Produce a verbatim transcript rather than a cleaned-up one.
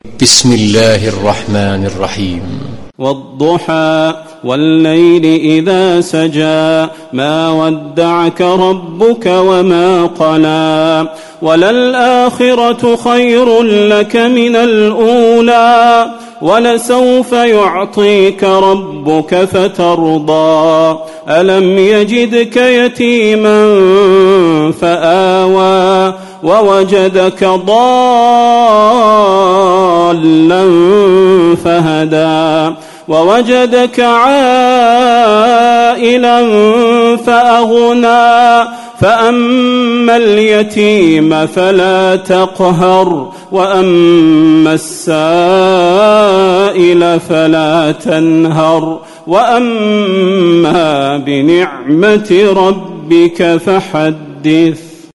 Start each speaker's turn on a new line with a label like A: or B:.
A: بسم الله الرحمن الرحيم.
B: والضحى والليل إذا سجى ما ودعك ربك وما قلى وللآخرة خير لك من الأولى ولسوف يعطيك ربك فترضى ألم يجدك يتيما فآوى ووجدك ضالا فهدى ووجدك عائلا فأغنى فأما اليتيم فلا تقهر وأما السائل فلا تنهر وأما بنعمة ربك فحدث.